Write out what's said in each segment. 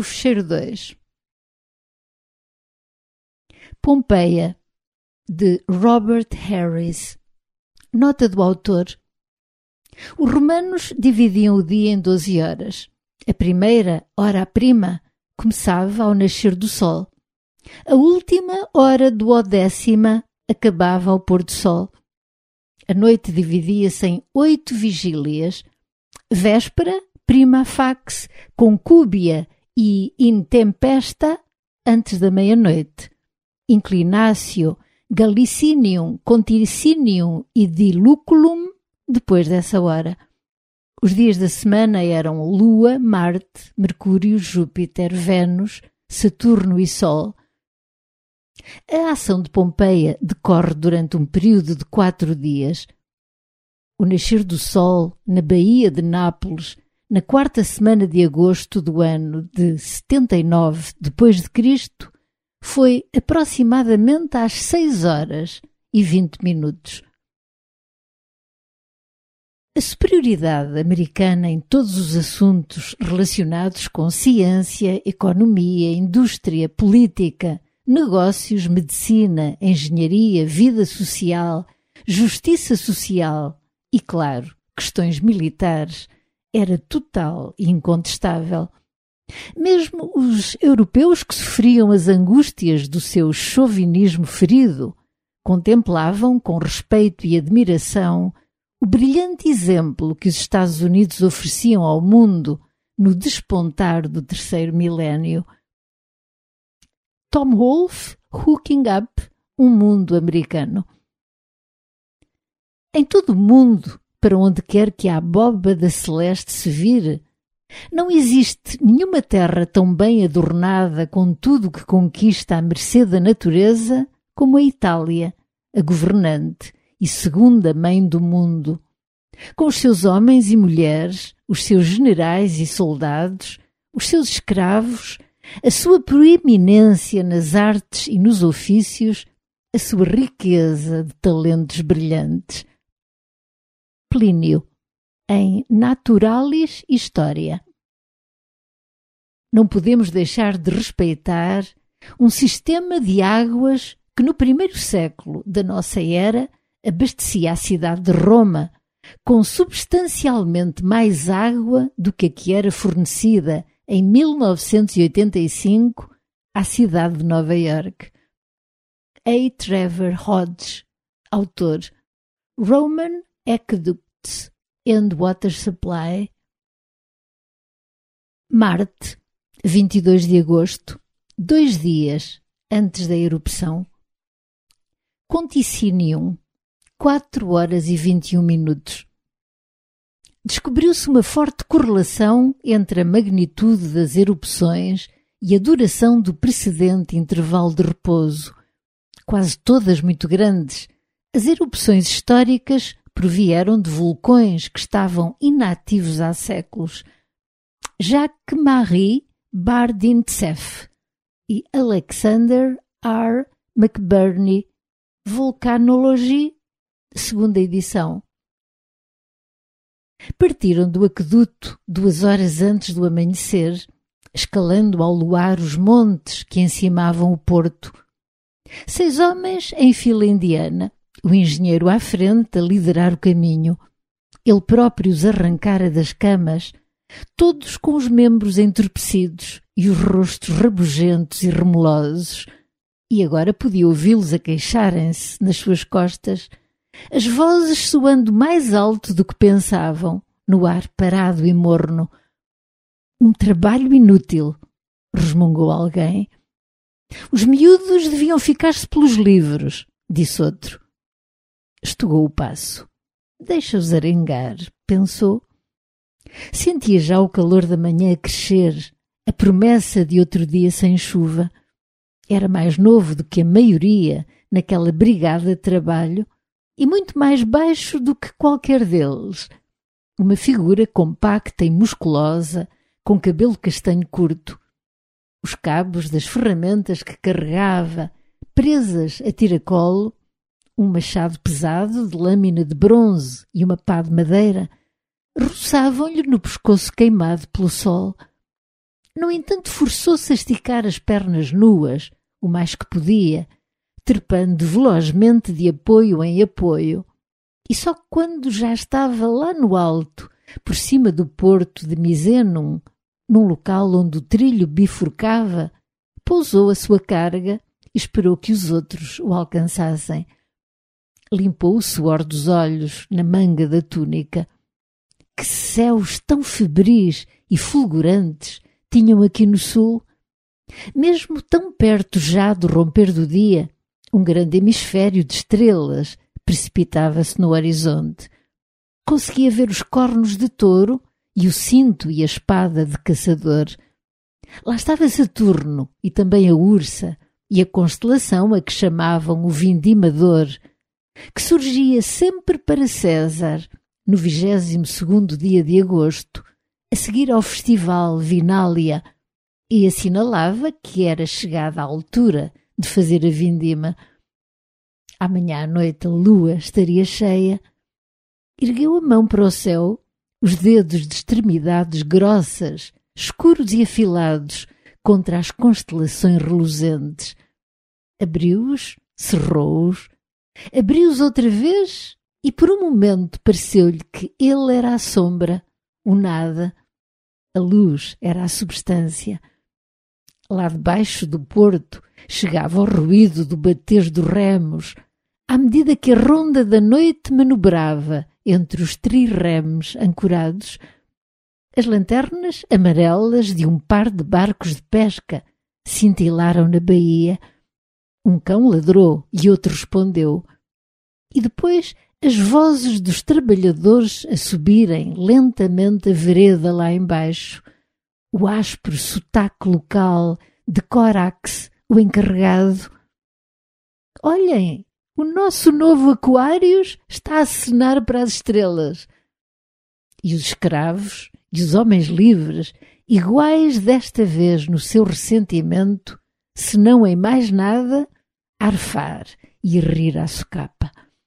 O Fecheiro 2. Pompeia, de Robert Harris. Nota do autor. Os romanos dividiam o dia em 12 horas. A primeira, hora prima, começava ao nascer do sol. A última, hora duodécima, acabava ao pôr do sol. A noite dividia-se em 8 vigílias: véspera, prima fax, concúbia e intempesta, antes da meia-noite; inclinatio, galicinium, conticinium e diluculum, depois dessa hora. Os dias da semana eram Lua, Marte, Mercúrio, Júpiter, Vênus, Saturno e Sol. A ação de Pompeia decorre durante um período de 4 dias. O nascer do sol na Baía de Nápoles, na 4ª semana de agosto do ano de 79 d.C., foi aproximadamente às 6h20. A superioridade americana em todos os assuntos relacionados com ciência, economia, indústria, política, negócios, medicina, engenharia, vida social, justiça social e, claro, questões militares, era total e incontestável. Mesmo os europeus que sofriam as angústias do seu chauvinismo ferido contemplavam com respeito e admiração o brilhante exemplo que os Estados Unidos ofereciam ao mundo no despontar do 3º milénio. Tom Wolfe, Hooking Up, um mundo americano. Em todo o mundo, para onde quer que a abóbada celeste se vire, não existe nenhuma terra tão bem adornada com tudo que conquista à mercê da natureza como a Itália, a governante e segunda mãe do mundo, com os seus homens e mulheres, os seus generais e soldados, os seus escravos, a sua proeminência nas artes e nos ofícios, a sua riqueza de talentos brilhantes. Plínio, em Naturalis Historia. Não podemos deixar de respeitar um sistema de águas que no 1º século da nossa era abastecia a cidade de Roma com substancialmente mais água do que a que era fornecida em 1985 à cidade de Nova Iorque. A. Trevor Hodge, autor, Roman Aqueducts and Water Supply. Marte, 22 de agosto, 2 dias antes da erupção. Conticinium, 4h21. Descobriu-se uma forte correlação entre a magnitude das erupções e a duração do precedente intervalo de repouso. Quase todas muito grandes, as erupções históricas provieram de vulcões que estavam inativos há séculos. Jacques-Marie Bardintseff e Alexander R. McBurney, Volcanology, 2ª edição. Partiram do aqueduto 2 horas antes do amanhecer, escalando ao luar os montes que encimavam o porto. 6 homens em fila indiana, o engenheiro à frente a liderar o caminho. Ele próprio os arrancara das camas, todos com os membros entorpecidos e os rostos rabugentos e remelosos, e agora podia ouvi-los a queixarem-se nas suas costas, as vozes soando mais alto do que pensavam, no ar parado e morno. Um trabalho inútil, resmungou alguém. Os miúdos deviam ficar-se pelos livros, disse outro. Estugou o passo. Deixa-os arengar, pensou. Sentia já o calor da manhã a crescer, a promessa de outro dia sem chuva. Era mais novo do que a maioria naquela brigada de trabalho e muito mais baixo do que qualquer deles. Uma figura compacta e musculosa, com cabelo castanho curto. Os cabos das ferramentas que carregava, presas a tiracolo, um machado pesado de lâmina de bronze e uma pá de madeira, roçavam-lhe no pescoço queimado pelo sol. No entanto, forçou-se a esticar as pernas nuas, o mais que podia, trepando velozmente de apoio em apoio, e só quando já estava lá no alto, por cima do porto de Misenum, num local onde o trilho bifurcava, pousou a sua carga e esperou que os outros o alcançassem. Limpou o suor dos olhos na manga da túnica. Que céus tão febris e fulgurantes tinham aqui no sul! Mesmo tão perto já do romper do dia, um grande hemisfério de estrelas precipitava-se no horizonte. Conseguia ver os cornos de touro e o cinto e a espada de caçador. Lá estava Saturno e também a Ursa e a constelação a que chamavam o Vindimador, que surgia sempre para César, no 22º dia de agosto, a seguir ao festival Vinália, e assinalava que era chegada a altura de fazer a vindima. Amanhã à noite a lua estaria cheia. Ergueu a mão para o céu, os dedos de extremidades grossas, escuros e afilados, contra as constelações reluzentes. Abriu-os, cerrou-os, abriu-os outra vez e por um momento pareceu-lhe que ele era a sombra, o nada. A luz era a substância. Lá debaixo do porto chegava o ruído do bater dos remos, à medida que a ronda da noite manobrava entre os trirremes ancorados. As lanternas amarelas de um par de barcos de pesca cintilaram na baía. Um cão ladrou e outro respondeu. E depois as vozes dos trabalhadores a subirem lentamente a vereda lá embaixo. O áspero sotaque local de Corax, o encarregado. Olhem, o nosso novo Aquários está a acenar para as estrelas. E os escravos e os homens livres, iguais desta vez no seu ressentimento, se não em mais nada, arfar e rir à socapa.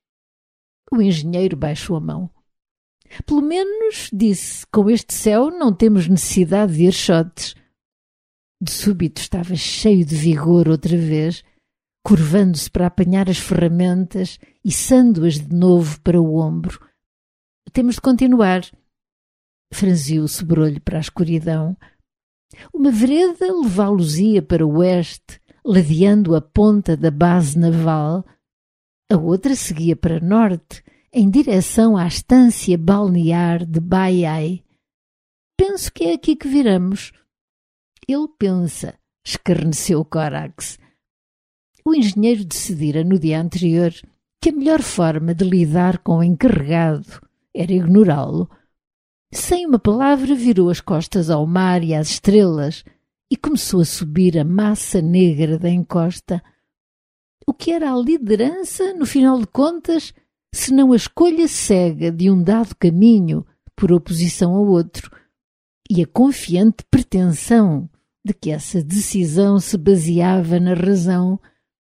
O engenheiro baixou a mão. Pelo menos, disse, com este céu não temos necessidade de archotes. De súbito estava cheio de vigor outra vez, curvando-se para apanhar as ferramentas, içando-as de novo para o ombro. Temos de continuar. Franziu o sobrolho para a escuridão. Uma vereda levá-los-ia para o oeste, ladeando a ponta da base naval. A outra seguia para norte, em direção à estância balnear de Baiae. Penso que é aqui que viramos. Ele pensa, escarneceu Corax. O engenheiro decidira no dia anterior que a melhor forma de lidar com o encarregado era ignorá-lo. Sem uma palavra virou as costas ao mar e às estrelas e começou a subir a massa negra da encosta. O que era a liderança, no final de contas, senão a escolha cega de um dado caminho por oposição ao outro e a confiante pretensão de que essa decisão se baseava na razão.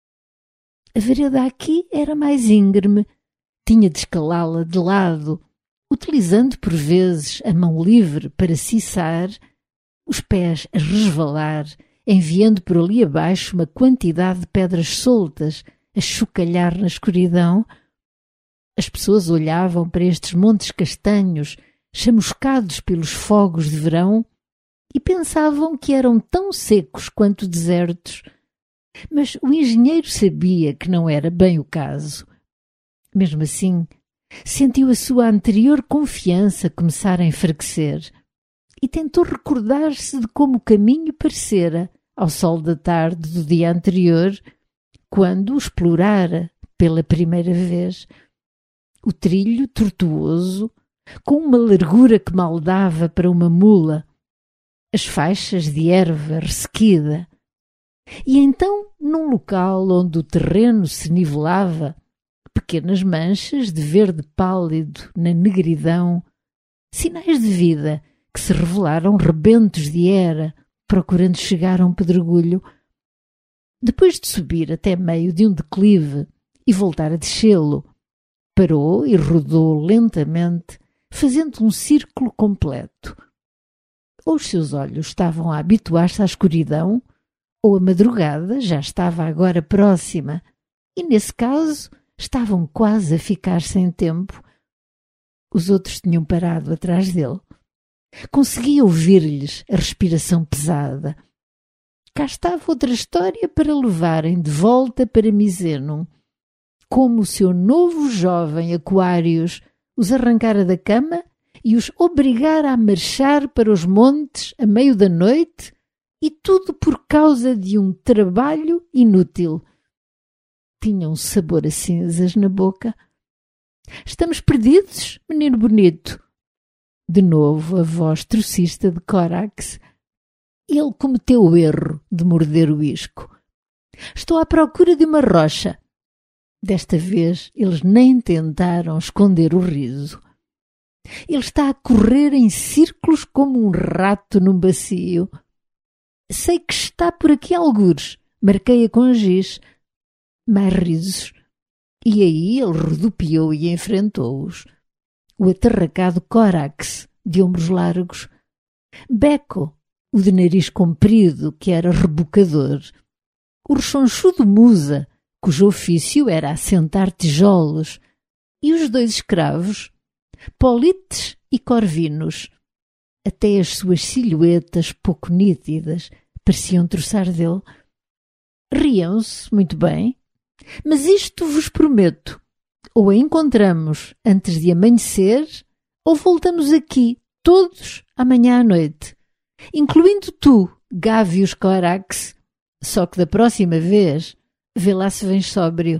A vereda aqui era mais íngreme, tinha de escalá-la de lado, utilizando por vezes a mão livre para ciçar, os pés a resvalar, enviando por ali abaixo uma quantidade de pedras soltas a chocalhar na escuridão. As pessoas olhavam para estes montes castanhos, chamuscados pelos fogos de verão, e pensavam que eram tão secos quanto desertos. Mas o engenheiro sabia que não era bem o caso. Mesmo assim, sentiu a sua anterior confiança começar a enfraquecer e tentou recordar-se de como o caminho parecera ao sol da tarde do dia anterior, quando o explorara pela primeira vez. O trilho tortuoso, com uma largura que mal dava para uma mula, as faixas de erva ressequida. E então, num local onde o terreno se nivelava, pequenas manchas de verde pálido na negridão, sinais de vida que se revelaram rebentos de era, procurando chegar a um pedregulho. Depois de subir até meio de um declive e voltar a descê-lo, parou e rodou lentamente, fazendo um círculo completo. Ou os seus olhos estavam a habituar-se à escuridão, ou a madrugada já estava agora próxima, e nesse caso estavam quase a ficar sem tempo. Os outros tinham parado atrás dele. Conseguia ouvir-lhes a respiração pesada. Cá estava outra história para levarem de volta para Misenum. Como o seu novo jovem Aquários os arrancara da cama e os obrigara a marchar para os montes a meio da noite, e tudo por causa de um trabalho inútil. Tinha um sabor a cinzas na boca. Estamos perdidos, menino bonito. De novo a voz trocista de Corax. Ele cometeu o erro de morder o isco. Estou à procura de uma rocha. Desta vez eles nem tentaram esconder o riso. Ele está a correr em círculos como um rato num bacio. Sei que está por aqui algures. Marquei-a com giz. Mais risos. E aí ele rodopiou e enfrentou-os. O atarracado Corax, de ombros largos. Beco, o de nariz comprido, que era rebocador. O rechonchudo Musa, cujo ofício era assentar tijolos. E os dois escravos, Polites e Corvinus. Até as suas silhuetas pouco nítidas pareciam troçar dele. Riam-se muito bem, mas isto vos prometo: ou a encontramos antes de amanhecer, ou voltamos aqui todos amanhã à noite, incluindo tu, Gavius Corax, só que da próxima vez vê lá se vens sóbrio.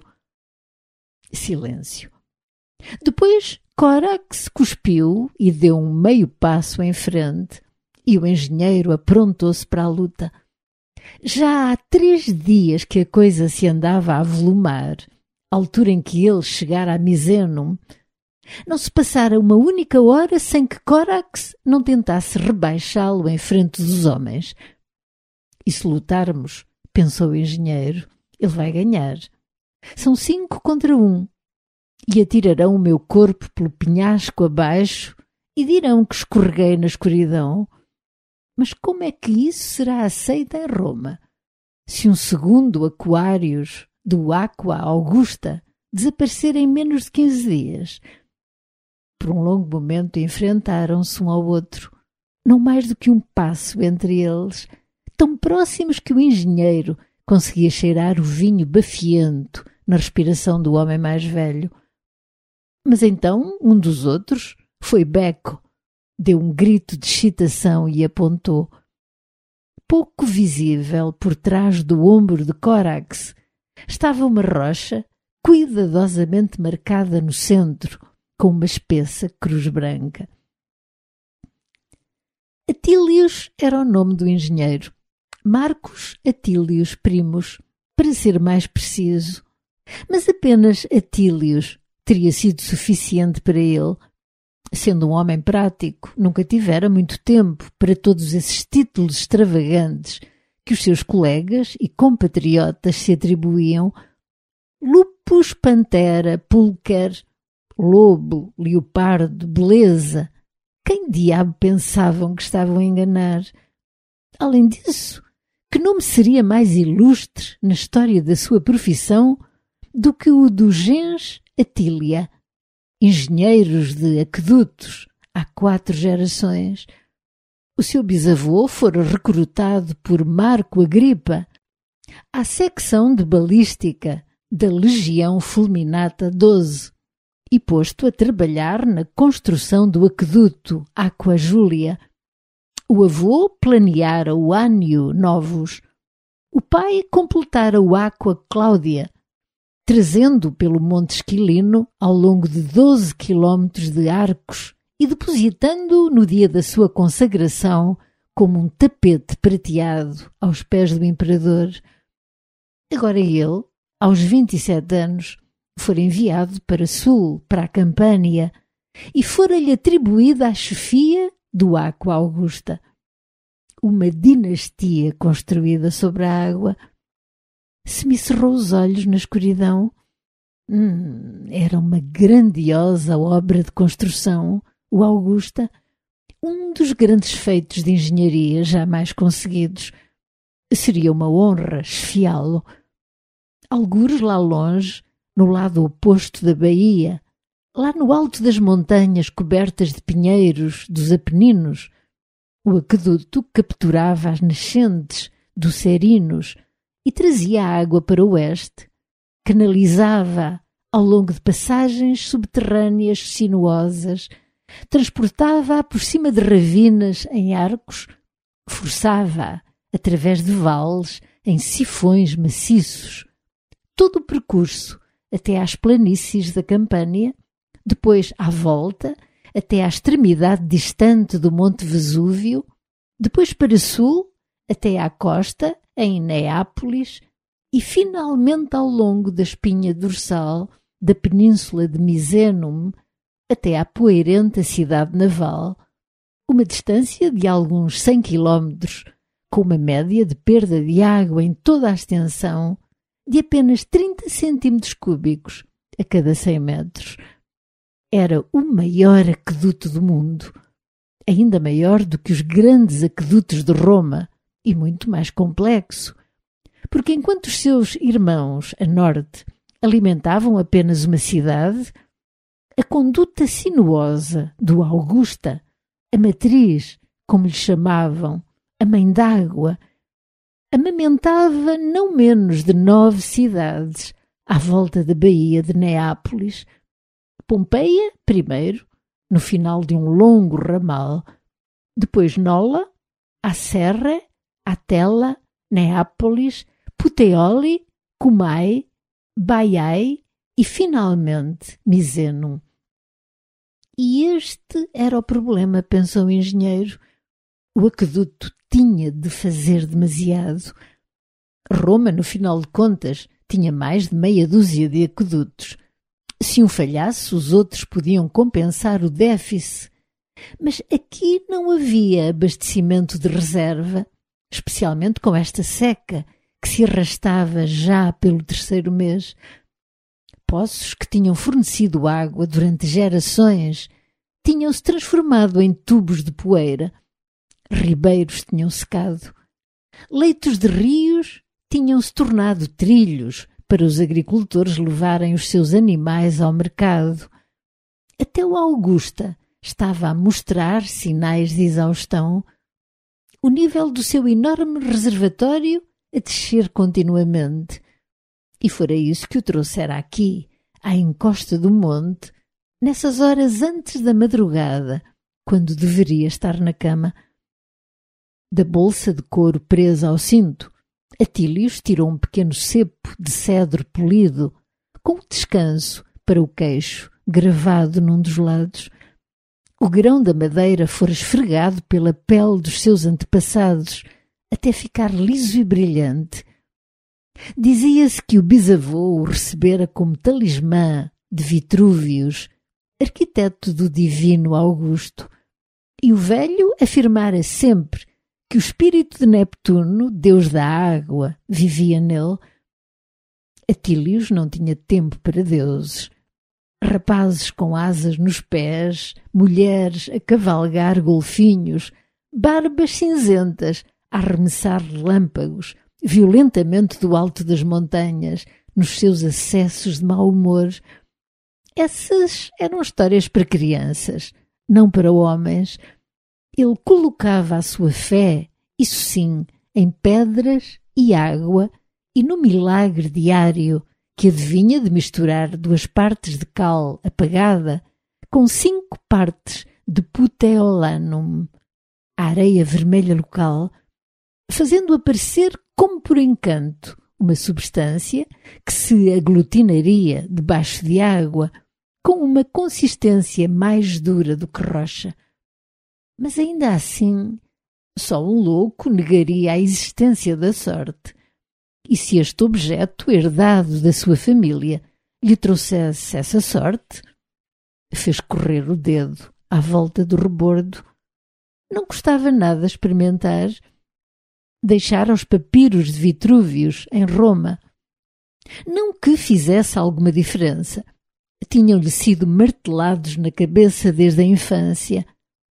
Silêncio. Depois Corax cuspiu e deu um meio passo em frente, e o engenheiro aprontou-se para a luta. Já há 3 dias que a coisa se andava a avolumar, à altura em que ele chegara a Misenum. Não se passara uma única hora sem que Corax não tentasse rebaixá-lo em frente dos homens. E se lutarmos, pensou o engenheiro, ele vai ganhar. São 5 contra 1. E atirarão o meu corpo pelo penhasco abaixo e dirão que escorreguei na escuridão. Mas como é que isso será aceito em Roma? Se um segundo Aquários do Aqua Augusta desaparecer em menos de 15 dias? Por um longo momento enfrentaram-se um ao outro, não mais do que um passo entre eles, tão próximos que o engenheiro conseguia cheirar o vinho bafiento na respiração do homem mais velho. Mas então um dos outros foi Beco. Deu um grito de excitação e apontou. Pouco visível por trás do ombro de Corax estava uma rocha cuidadosamente marcada no centro, com uma espessa cruz branca. Atílios era o nome do engenheiro. Marcos Atílios Primus, para ser mais preciso. Mas apenas Atílios teria sido suficiente para ele. Sendo um homem prático, nunca tivera muito tempo para todos esses títulos extravagantes que os seus colegas e compatriotas se atribuíam. Lupus, pantera, pulquer, lobo, leopardo, beleza. Quem diabo pensavam que estavam a enganar? Além disso, que nome seria mais ilustre na história da sua profissão do que o do gens Atília? Engenheiros de aquedutos há 4 gerações. O seu bisavô fora recrutado por Marco Agripa à secção de balística da Legião Fulminata 12 e posto a trabalhar na construção do aqueduto Aqua Júlia. O avô planeara o Ânio Novus. O pai completara o Aqua Cláudia, trazendo pelo Monte Esquilino ao longo de 12 quilómetros de arcos e depositando-o no dia da sua consagração como um tapete prateado aos pés do imperador. Agora ele, aos 27 anos, fora enviado para sul, para a Campânia, e fora-lhe atribuída a chefia do Aqua Augusta. Uma dinastia construída sobre a água. Semicerrou os olhos na escuridão. Era uma grandiosa obra de construção, o Augusta. Um dos grandes feitos de engenharia jamais conseguidos. Seria uma honra esfiá-lo. Algures lá longe, no lado oposto da baía, lá no alto das montanhas cobertas de pinheiros dos Apeninos, o aqueduto capturava as nascentes dos Cerinos e trazia a água para o oeste, canalizava ao longo de passagens subterrâneas sinuosas, transportava-a por cima de ravinas em arcos, forçava-a através de vales em sifões maciços, todo o percurso até às planícies da Campânia, depois à volta até à extremidade distante do Monte Vesúvio, depois para sul até à costa, em Neápolis, e finalmente ao longo da espinha dorsal da península de Misenum até à poeirenta cidade naval, uma distância de alguns 100 quilómetros, com uma média de perda de água em toda a extensão de apenas 30 centímetros cúbicos a cada 100 metros. Era o maior aqueduto do mundo, ainda maior do que os grandes aquedutos de Roma e muito mais complexo, porque enquanto os seus irmãos a norte alimentavam apenas uma cidade, a conduta sinuosa do Augusta, a matriz, como lhe chamavam, a mãe d'água, amamentava não menos de 9 cidades à volta da baía de Neápolis. Pompeia, primeiro, no final de um longo ramal, depois Nola, Acerre, Atella, Neápolis, Puteoli, Cumae, Baiae e, finalmente, Misenum. E este era o problema, pensou o engenheiro. O aqueduto tinha de fazer demasiado. Roma, no final de contas, tinha mais de meia dúzia de aquedutos. Se um falhasse, os outros podiam compensar o déficit. Mas aqui não havia abastecimento de reserva, especialmente com esta seca que se arrastava já pelo 3º mês. Poços que tinham fornecido água durante gerações tinham-se transformado em tubos de poeira. Ribeiros tinham secado. Leitos de rios tinham-se tornado trilhos para os agricultores levarem os seus animais ao mercado. Até o Augusta estava a mostrar sinais de exaustão, o nível do seu enorme reservatório a descer continuamente. E fora isso que o trouxera aqui, à encosta do monte, nessas horas antes da madrugada, quando deveria estar na cama. Da bolsa de couro presa ao cinto, Atílios tirou um pequeno cepo de cedro polido, com um descanso para o queixo, gravado num dos lados. O grão da madeira fora esfregado pela pele dos seus antepassados, até ficar liso e brilhante. Dizia-se que o bisavô o recebera como talismã de Vitrúvios, arquiteto do divino Augusto, e o velho afirmara sempre que o espírito de Neptuno, deus da água, vivia nele. Atílios não tinha tempo para deuses. Rapazes com asas nos pés, mulheres a cavalgar golfinhos, barbas cinzentas a arremessar relâmpagos violentamente do alto das montanhas, nos seus acessos de mau humor. Essas eram histórias para crianças, não para homens. Ele colocava a sua fé, isso sim, em pedras e água e no milagre diário que adivinha de misturar 2 partes de cal apagada com 5 partes de puteolanum, a areia vermelha local, fazendo aparecer como por encanto uma substância que se aglutinaria debaixo de água com uma consistência mais dura do que rocha. Mas ainda assim, só um louco negaria a existência da sorte. E se este objeto, herdado da sua família, lhe trouxesse essa sorte? Fez correr o dedo à volta do rebordo. Não custava nada experimentar. Deixara os papiros de Vitrúvios em Roma. Não que fizesse alguma diferença. Tinham-lhe sido martelados na cabeça desde a infância.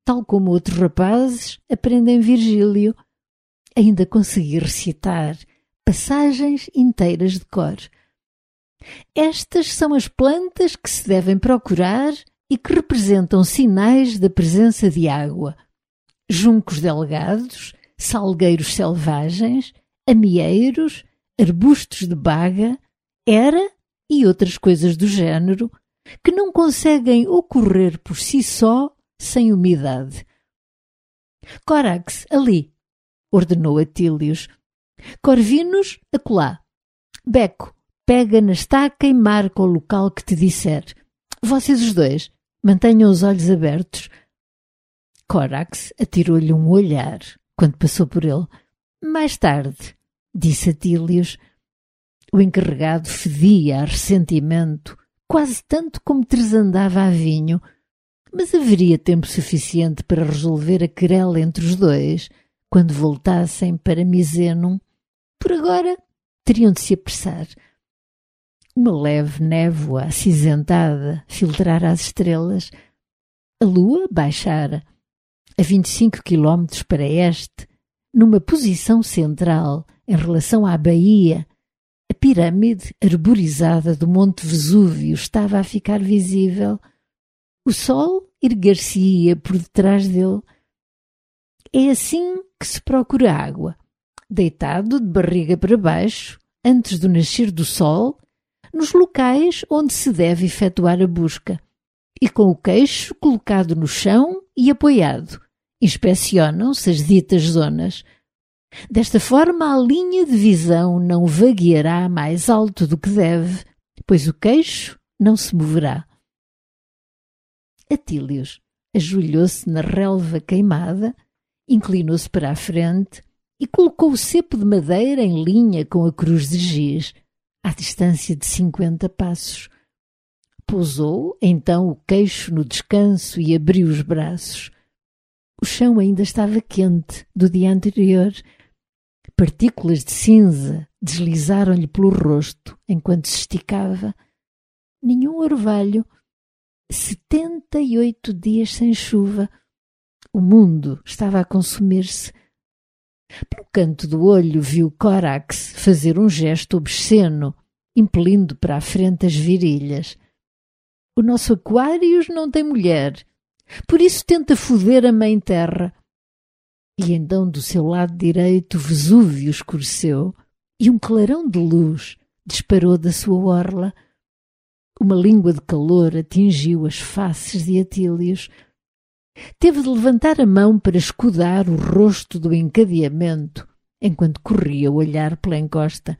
tal como outros rapazes aprendem Virgílio. Ainda consegui recitar passagens inteiras de cor. Estas são as plantas que se devem procurar e que representam sinais da presença de água. Juncos delgados, salgueiros selvagens, amieiros, arbustos de baga, era e outras coisas do género que não conseguem ocorrer por si só sem umidade. Córax, ali, ordenou Atílios. Corvinus, acolá. Beco, pega na estaca e marca o local que te disser. Vocês os dois, mantenham os olhos abertos. Córax atirou-lhe um olhar quando passou por ele. Mais tarde, disse Atílios. O encarregado fedia a ressentimento, quase tanto como tresandava a vinho, mas haveria tempo suficiente para resolver a querela entre os dois quando voltassem para Misenum. Por agora, teriam de se apressar. Uma leve névoa acinzentada filtrara as estrelas. A lua baixara. A 25 quilómetros para este, numa posição central em relação à baía, a pirâmide arborizada do Monte Vesúvio estava a ficar visível. O sol erguer-se-ia por detrás dele. É assim que se procura água, deitado de barriga para baixo, antes do nascer do sol, nos locais onde se deve efetuar a busca, e com o queixo colocado no chão e apoiado, inspecionam-se as ditas zonas. Desta forma, a linha de visão não vagueará mais alto do que deve, pois o queixo não se moverá. Atílios ajoelhou-se na relva queimada, inclinou-se para a frente e colocou o cepo de madeira em linha com a cruz de giz, à distância de 50 passos. Pousou, então, o queixo no descanso e abriu os braços. O chão ainda estava quente do dia anterior. Partículas de cinza deslizaram-lhe pelo rosto enquanto se esticava. Nenhum orvalho. 78 dias sem chuva. O mundo estava a consumir-se. Pelo canto do olho viu Córax fazer um gesto obsceno, impelindo para a frente as virilhas. O nosso Aquários não tem mulher, por isso tenta foder a mãe terra. E então do seu lado direito o Vesúvio escureceu e um clarão de luz disparou da sua orla. Uma língua de calor atingiu as faces de Atílios. Teve de levantar a mão para escudar o rosto do encadeamento, enquanto corria o olhar pela encosta.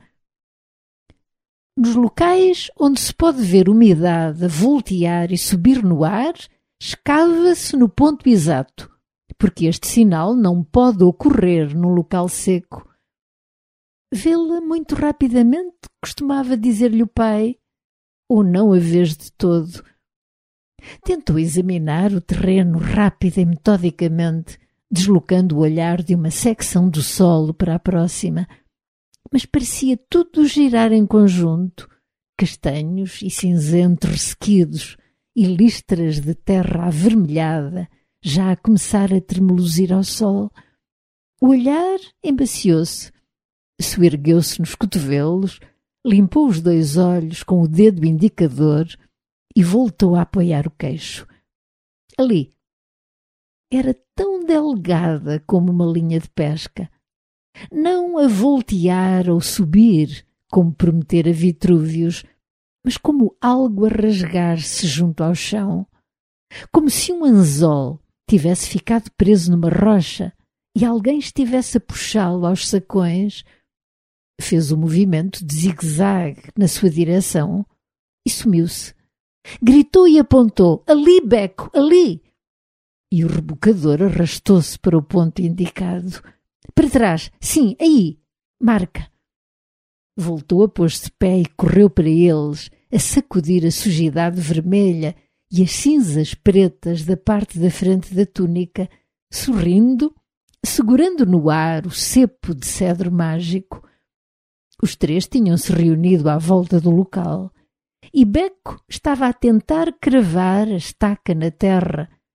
Nos locais onde se pode ver umidade a voltear e subir no ar, escava-se no ponto exato, porque este sinal não pode ocorrer num local seco. Vê-la muito rapidamente, costumava dizer-lhe o pai, ou não a vez de todo. Tentou examinar o terreno rápida e metodicamente, deslocando o olhar de uma secção do solo para a próxima, mas parecia tudo girar em conjunto, castanhos e cinzentos ressequidos e listras de terra avermelhada, já a começar a tremeluzir ao sol. O olhar embaciou-se, soergueu-se nos cotovelos, limpou os 2 olhos com o dedo indicador e voltou a apoiar o queixo. Ali. Era tão delgada como uma linha de pesca. Não a voltear ou subir, como prometera Vitrúvios, mas como algo a rasgar-se junto ao chão. Como se um anzol tivesse ficado preso numa rocha e alguém estivesse a puxá-lo aos sacões. Fez o movimento de zigue-zague na sua direção e sumiu-se. Gritou e apontou. Ali, Beco, ali! E o rebocador arrastou-se para o ponto indicado. Para trás, sim, aí, marca. Voltou a pôr-se de pé e correu para eles, a sacudir a sujidade vermelha e as cinzas pretas da parte da frente da túnica, sorrindo, segurando no ar o cepo de cedro mágico. Os 3 tinham-se reunido à volta do local, e Beco estava a tentar cravar a estaca na terra,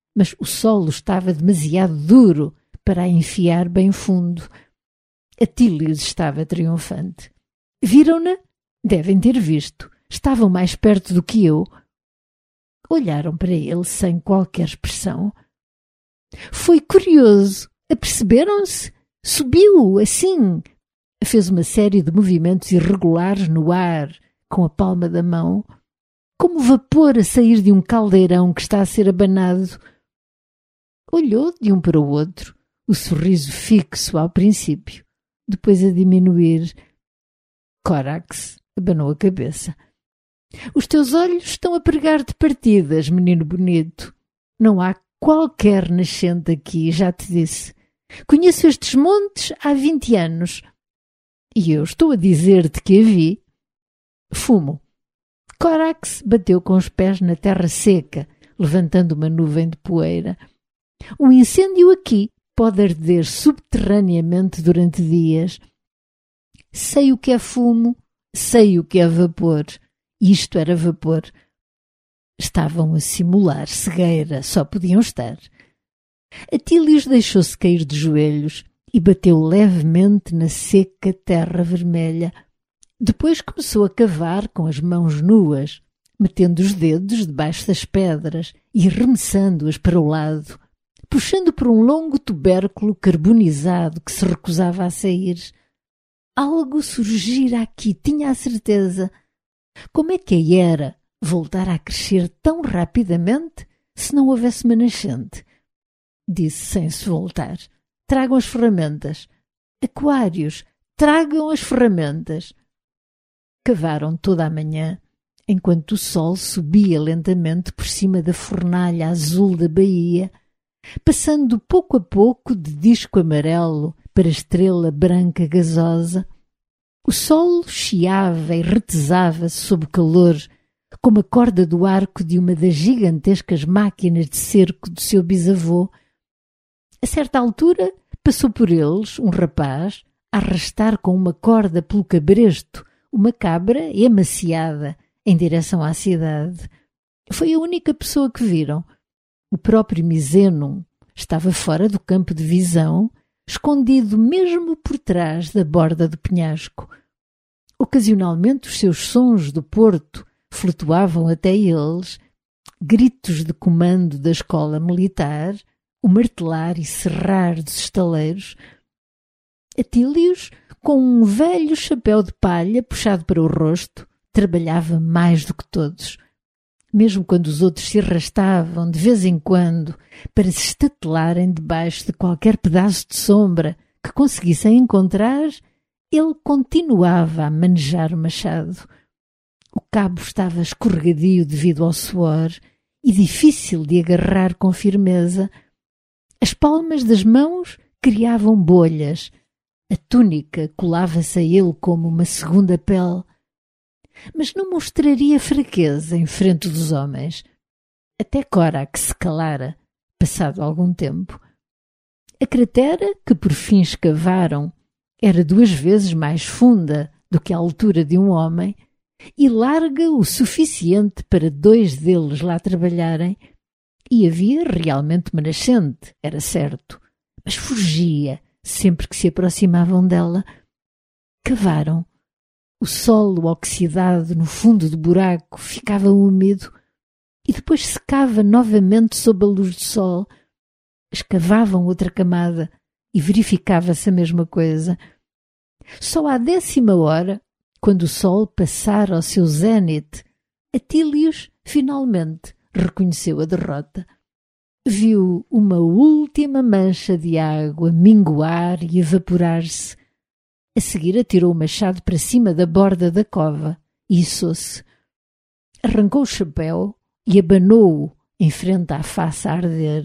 mas o solo estava demasiado duro para a enfiar bem fundo. Atílios estava triunfante. Viram-na? Devem ter visto. Estavam mais perto do que eu. Olharam para ele sem qualquer expressão. Foi curioso. Aperceberam-se? Subiu, assim. Fez uma série de movimentos irregulares no ar, com a palma da mão, como vapor a sair de um caldeirão que está a ser abanado. Olhou de um para o outro, o sorriso fixo ao princípio, depois a diminuir. Corax abanou a cabeça. Os teus olhos estão a pregar de partidas, menino bonito. Não há qualquer nascente aqui, já te disse. Conheço estes montes há 20 anos. E eu estou a dizer-te que a vi. Fumo. Corax bateu com os pés na terra seca, levantando uma nuvem de poeira. Um incêndio aqui pode arder subterraneamente durante dias. Sei o que é fumo, sei o que é vapor. Isto era vapor. Estavam a simular cegueira, só podiam estar. Atílios deixou-se cair de joelhos e bateu levemente na seca terra vermelha. Depois começou a cavar com as mãos nuas, metendo os dedos debaixo das pedras e arremessando-as para o lado, puxando por um longo tubérculo carbonizado que se recusava a sair. Algo surgira aqui, tinha a certeza. Como é que a era voltar a crescer tão rapidamente se não houvesse uma nascente? Disse sem se voltar. Tragam as ferramentas. Aquários, tragam as ferramentas. Cavaram toda a manhã, enquanto o sol subia lentamente por cima da fornalha azul da baía, passando pouco a pouco de disco amarelo para estrela branca gasosa. O sol chiava e retesava-se sob o calor, como a corda do arco de uma das gigantescas máquinas de cerco do seu bisavô. A certa altura, passou por eles um rapaz a arrastar com uma corda pelo cabresto uma cabra emaciada em direção à cidade. Foi a única pessoa que viram. O próprio Misenum estava fora do campo de visão, escondido mesmo por trás da borda do penhasco. Ocasionalmente os seus sons do porto flutuavam até eles, gritos de comando da escola militar, o martelar e serrar dos estaleiros. Atílios, com um velho chapéu de palha puxado para o rosto, trabalhava mais do que todos. Mesmo quando os outros se arrastavam de vez em quando para se estatelarem debaixo de qualquer pedaço de sombra que conseguissem encontrar, ele continuava a manejar o machado. O cabo estava escorregadio devido ao suor e difícil de agarrar com firmeza. As palmas das mãos criavam bolhas. A túnica colava-se a ele como uma segunda pele. Mas não mostraria fraqueza em frente dos homens. Até Corax se calara, passado algum tempo. A cratera que por fim escavaram era 2 vezes mais funda do que a altura de um homem e larga o suficiente para 2 deles lá trabalharem. E havia realmente uma nascente, era certo, mas fugia sempre que se aproximavam dela. Cavaram. O solo oxidado no fundo do buraco ficava úmido e depois secava novamente sob a luz do sol. Escavavam outra camada e verificava-se a mesma coisa. Só à 10ª hora, quando o sol passara ao seu zénite, Atílios finalmente reconheceu a derrota. Viu uma última mancha de água minguar e evaporar-se. A seguir atirou o machado para cima da borda da cova e içou-se. Arrancou o chapéu e abanou-o em frente à face a arder.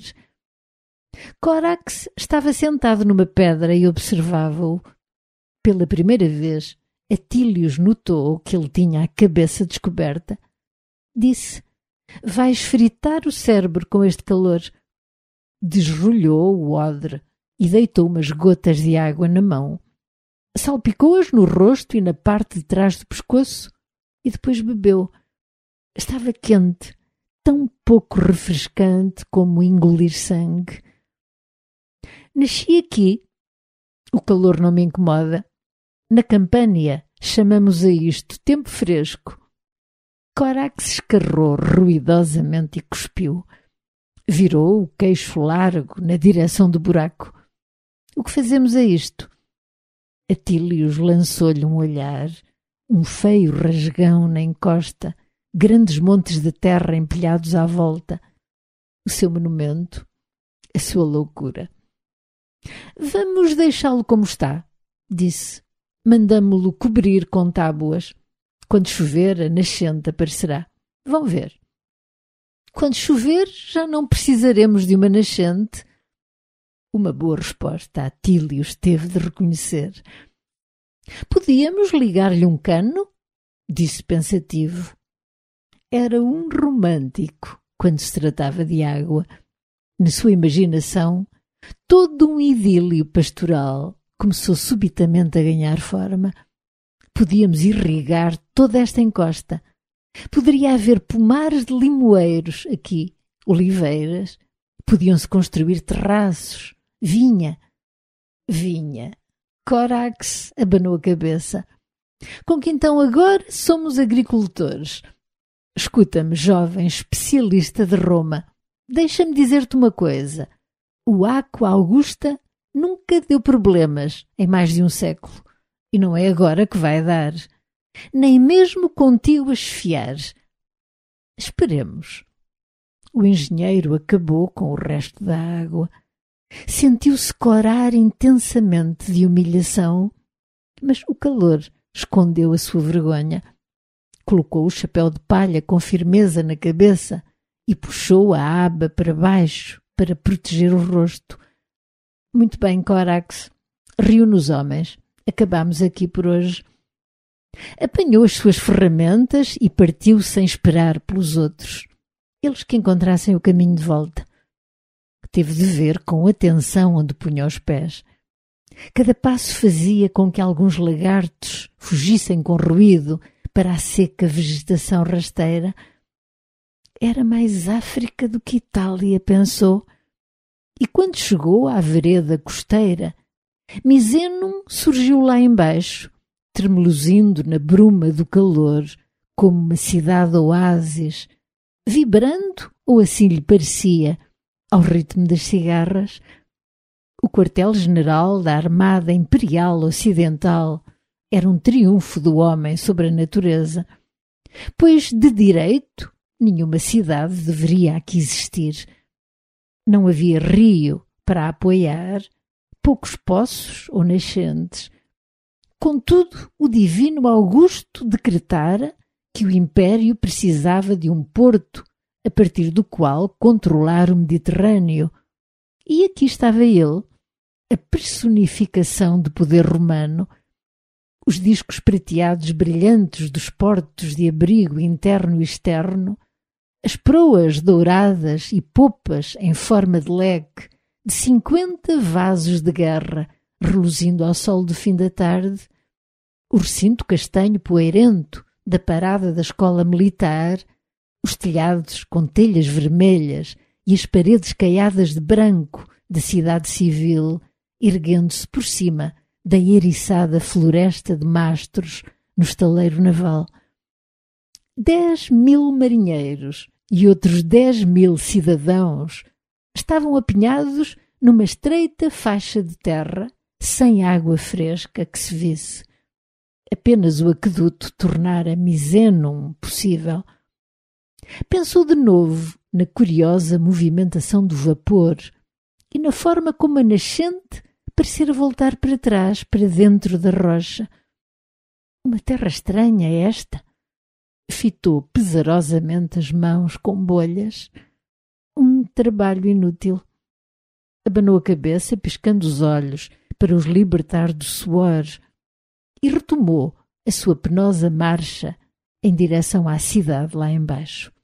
Corax estava sentado numa pedra e observava-o. Pela primeira vez, Atílios notou que ele tinha a cabeça descoberta. Disse: "Vais fritar o cérebro com este calor." Desrolhou o odre e deitou umas gotas de água na mão. Salpicou-as no rosto e na parte de trás do pescoço e depois bebeu. Estava quente, tão pouco refrescante como engolir sangue. Nasci aqui. O calor não me incomoda. Na Campânia chamamos a isto tempo fresco. Corax escarrou ruidosamente e cuspiu. Virou o queixo largo na direção do buraco. O que fazemos a isto? Atílios lançou-lhe um olhar, um feio rasgão na encosta, grandes montes de terra empilhados à volta. O seu monumento, a sua loucura. Vamos deixá-lo como está, disse. Mandamo-lo cobrir com tábuas. Quando chover, a nascente aparecerá. Vão ver. Quando chover, já não precisaremos de uma nascente. Uma boa resposta, Atílios teve de reconhecer. Podíamos ligar-lhe um cano? Disse pensativo. Era um romântico quando se tratava de água. Na sua imaginação, todo um idílio pastoral começou subitamente a ganhar forma. Podíamos irrigar toda esta encosta. Poderia haver pomares de limoeiros aqui, oliveiras. Podiam-se construir terraços, vinha. Corax abanou a cabeça. Com que então agora somos agricultores. Escuta-me, jovem especialista de Roma. Deixa-me dizer-te uma coisa. O Aqua Augusta nunca deu problemas em mais de um século. E não é agora que vai dar. Nem mesmo contigo a esfiar. Esperemos. O engenheiro acabou com o resto da água. Sentiu-se corar intensamente de humilhação, mas o calor escondeu a sua vergonha. Colocou o chapéu de palha com firmeza na cabeça e puxou a aba para baixo para proteger o rosto. Muito bem, Corax. Reúne os homens. Acabamos aqui por hoje. Apanhou as suas ferramentas e partiu sem esperar pelos outros. Eles que encontrassem o caminho de volta. Teve de ver com atenção onde punha os pés. Cada passo fazia com que alguns lagartos fugissem com ruído para a seca vegetação rasteira. Era mais África do que Itália, pensou. E quando chegou à vereda costeira, Misenum surgiu lá embaixo, tremeluzindo na bruma do calor, como uma cidade oásis, vibrando, ou assim lhe parecia, ao ritmo das cigarras. O quartel-general da Armada Imperial Ocidental era um triunfo do homem sobre a natureza, pois, de direito, nenhuma cidade deveria aqui existir. Não havia rio para apoiar, poucos poços ou nascentes. Contudo, o divino Augusto decretara que o império precisava de um porto a partir do qual controlar o Mediterrâneo. E aqui estava ele, a personificação do poder romano. Os discos prateados brilhantes dos portos de abrigo interno e externo, as proas douradas e popas em forma de leque de 50 vasos de guerra reluzindo ao sol do fim da tarde, o recinto castanho poeirento da parada da escola militar, os telhados com telhas vermelhas e as paredes caiadas de branco da cidade civil, erguendo-se por cima da eriçada floresta de mastros no estaleiro naval. 10.000 marinheiros e outros 10.000 cidadãos estavam apinhados numa estreita faixa de terra, sem água fresca que se visse. Apenas o aqueduto tornara Misenum possível. Pensou de novo na curiosa movimentação do vapor e na forma como a nascente parecera voltar para trás, para dentro da rocha. Uma terra estranha esta. Fitou pesarosamente as mãos com bolhas. Um trabalho inútil. Abanou a cabeça, piscando os olhos para os libertar do suor, e retomou a sua penosa marcha em direção à cidade lá embaixo.